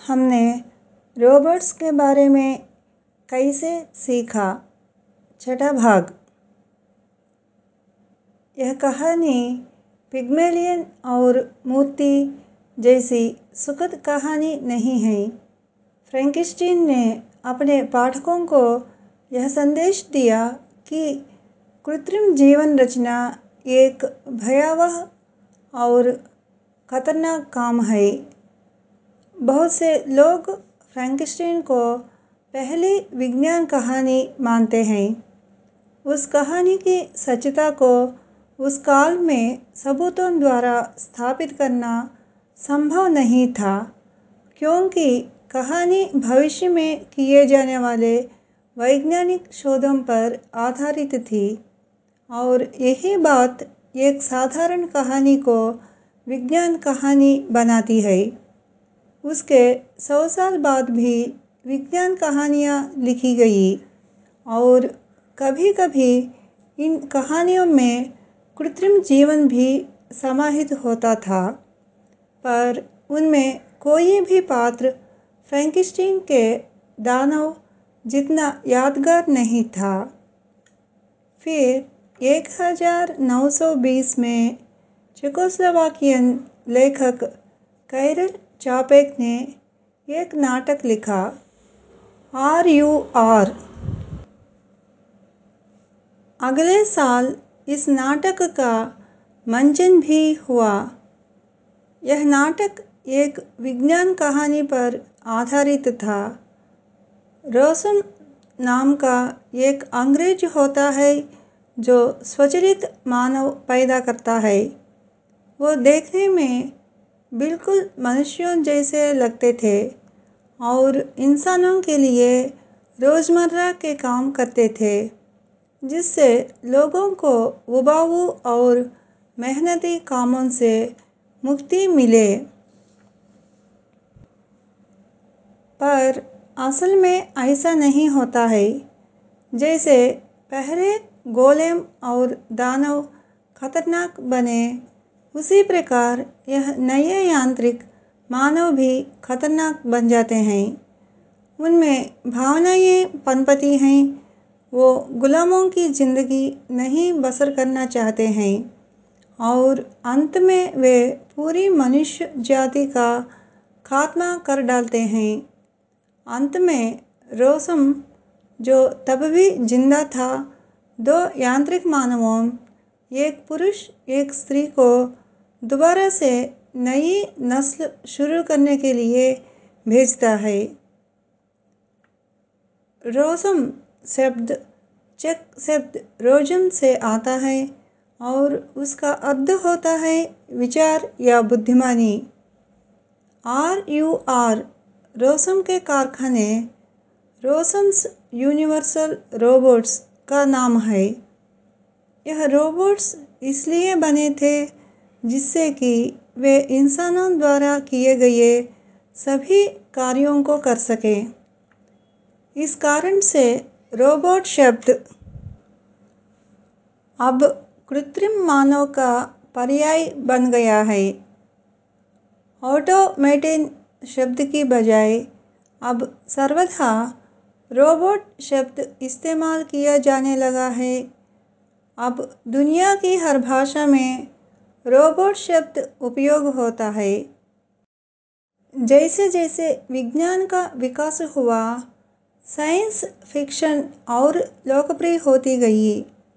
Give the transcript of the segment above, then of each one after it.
हमने रोबोट्स के बारे में कैसे सीखा। छठा भाग। यह कहानी पिग्मेलियन और मूर्ति जैसी सुखद कहानी नहीं है। फ्रैंकेनस्टीन ने अपने पाठकों को यह संदेश दिया कि कृत्रिम जीवन रचना एक भयावह और खतरनाक काम है। बहुत से लोग फ्रैंकेनस्टीन को पहली विज्ञान कहानी मानते हैं। उस कहानी की सच्चाई को उस काल में सबूतों द्वारा स्थापित करना संभव नहीं था, क्योंकि कहानी भविष्य में किए जाने वाले वैज्ञानिक शोधों पर आधारित थी और यही बात एक साधारण कहानी को विज्ञान कहानी बनाती है। उसके 100 साल बाद भी विज्ञान कहानियाँ लिखी गई और कभी-कभी इन कहानियों में कृत्रिम जीवन भी समाहित होता था, पर उनमें कोई भी पात्र फ्रैंकेनस्टीन के दानव जितना यादगार नहीं था। फिर 1920 में चेकोस्लोवाकियन लेखक काइरल चापेक ने एक नाटक लिखा, RUR। अगले साल इस नाटक का मंचन भी हुआ। यह नाटक एक विज्ञान कहानी पर आधारित था। रोसम नाम का एक अंग्रेज होता है जो स्वचालित मानव पैदा करता है। वो देखने में बिल्कुल मनुष्यों जैसे लगते थे और इंसानों के लिए रोज़मर्रा के काम करते थे, जिससे लोगों को उबाऊ और मेहनती कामों से मुक्ति मिले। पर असल में ऐसा नहीं होता है। जैसे पहले गोलेम और दानव खतरनाक बने, उसी प्रकार यह नए यांत्रिक मानव भी खतरनाक बन जाते हैं। उनमें भावनाएं पनपती हैं। वो गुलामों की जिंदगी नहीं बसर करना चाहते हैं और अंत में वे पूरी मनुष्य जाति का खात्मा कर डालते हैं। अंत में रोसम, जो तब भी जिंदा था, 2 यांत्रिक मानवों, एक पुरुष एक स्त्री को दोबारा से नई नस्ल शुरू करने के लिए भेजता है। रोसम शब्द चेक शब्द रोजम से आता है और उसका अर्थ होता है विचार या बुद्धिमानी। RUR रोसम के कारखाने रोसम्स यूनिवर्सल रोबोट्स का नाम है। यह रोबोट्स इसलिए बने थे जिससे कि वे इंसानों द्वारा किए गए सभी कार्यों को कर सकें। इस कारण से रोबोट शब्द अब कृत्रिम मानव का पर्याय बन गया है। ऑटोमेटन शब्द की बजाय अब सर्वथा रोबोट शब्द इस्तेमाल किया जाने लगा है। अब दुनिया की हर भाषा में रोबोट शब्द उपयोग होता है। जैसे जैसे विज्ञान का विकास हुआ, साइंस फिक्शन और लोकप्रिय होती गई।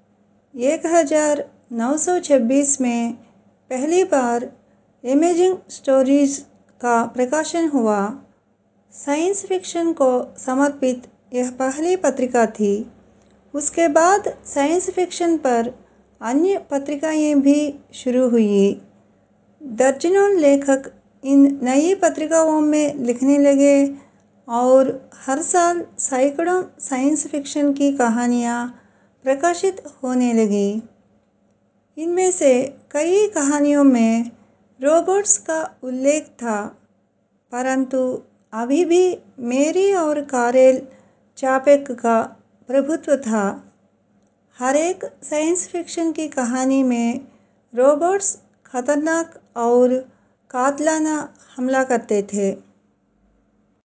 1926 में पहली बार अमेजिंग स्टोरीज का प्रकाशन हुआ। साइंस फिक्शन को समर्पित यह पहली पत्रिका थी। उसके बाद साइंस फिक्शन पर अन्य पत्रिकाएं भी शुरू हुई। दर्जनों लेखक इन नई पत्रिकाओं में लिखने लगे और हर साल सैकड़ों साइंस फिक्शन की कहानियाँ प्रकाशित होने लगी। इनमें से कई कहानियों में रोबोट्स का उल्लेख था, परंतु अभी भी मेरी और कारेल चापेक का प्रभुत्व था। हर एक साइंस फिक्शन की कहानी में रोबोट्स खतरनाक और कातिलाना हमला करते थे।